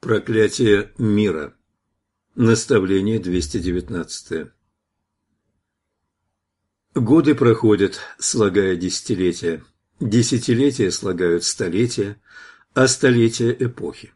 Проклятие мира. Наставление 219. Годы проходят, слагая десятилетия. Десятилетия слагают столетия, а столетия – эпохи.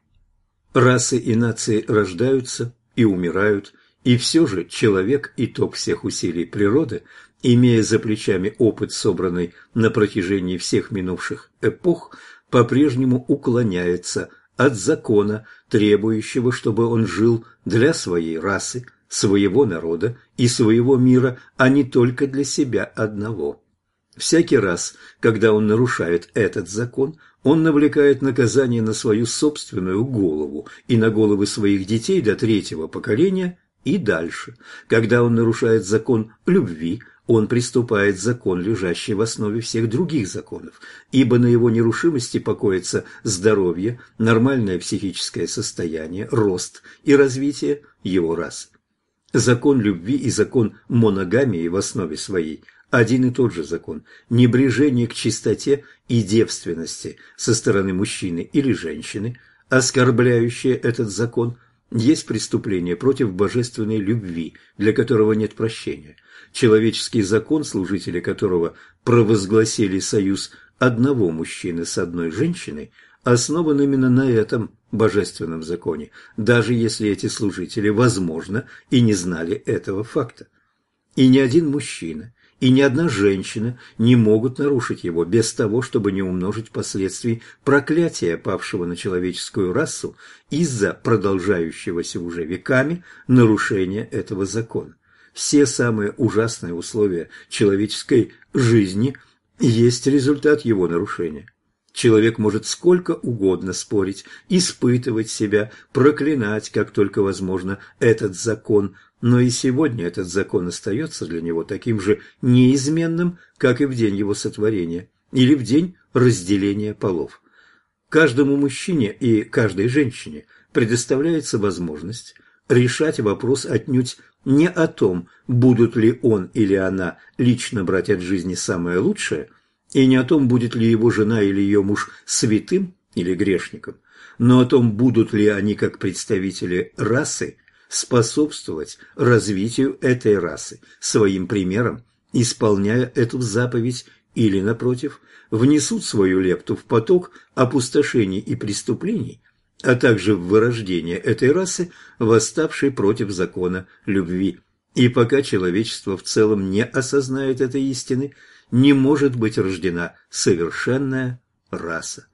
Расы и нации рождаются и умирают, и все же человек – итог всех усилий природы, имея за плечами опыт, собранный на протяжении всех минувших эпох, по-прежнему уклоняется от закона, требующего, чтобы он жил для своей расы, своего народа и своего мира, а не только для себя одного. Всякий раз, когда он нарушает этот закон, он навлекает наказание на свою собственную голову и на головы своих детей до третьего поколения и дальше. Когда он нарушает закон любви, он приступает закон, лежащий в основе всех других законов, ибо на его нерушимости покоится здоровье, нормальное психическое состояние, рост и развитие его расы. Закон любви и закон моногамии в основе своей один и тот же закон. Небрежение к чистоте и девственности со стороны мужчины или женщины, оскорбляющее этот закон, есть преступление против божественной любви, для которого нет прощения. Человеческий закон, служители которого провозгласили союз одного мужчины с одной женщиной, основан именно на этом божественном законе, даже если эти служители, возможно, и не знали этого факта. И ни один мужчина, и ни одна женщина не могут нарушить его без того, чтобы не умножить последствий проклятия, павшего на человеческую расу из-за продолжающегося уже веками нарушения этого закона. Все самые ужасные условия человеческой жизни есть результат его нарушения. Человек может сколько угодно спорить, испытывать себя, проклинать, как только возможно, этот закон, но и сегодня этот закон остается для него таким же неизменным, как и в день его сотворения или в день разделения полов. Каждому мужчине и каждой женщине предоставляется возможность решать вопрос отнюдь не о том, будут ли он или она лично брать от жизни самое лучшее, и не о том, будет ли его жена или ее муж святым или грешником, но о том, будут ли они, как представители расы, способствовать развитию этой расы своим примером, исполняя эту заповедь, или, напротив, внесут свою лепту в поток опустошений и преступлений, а также в вырождение этой расы, восставшей против закона любви. И пока человечество в целом не осознает этой истины, не может быть рождена совершенная раса.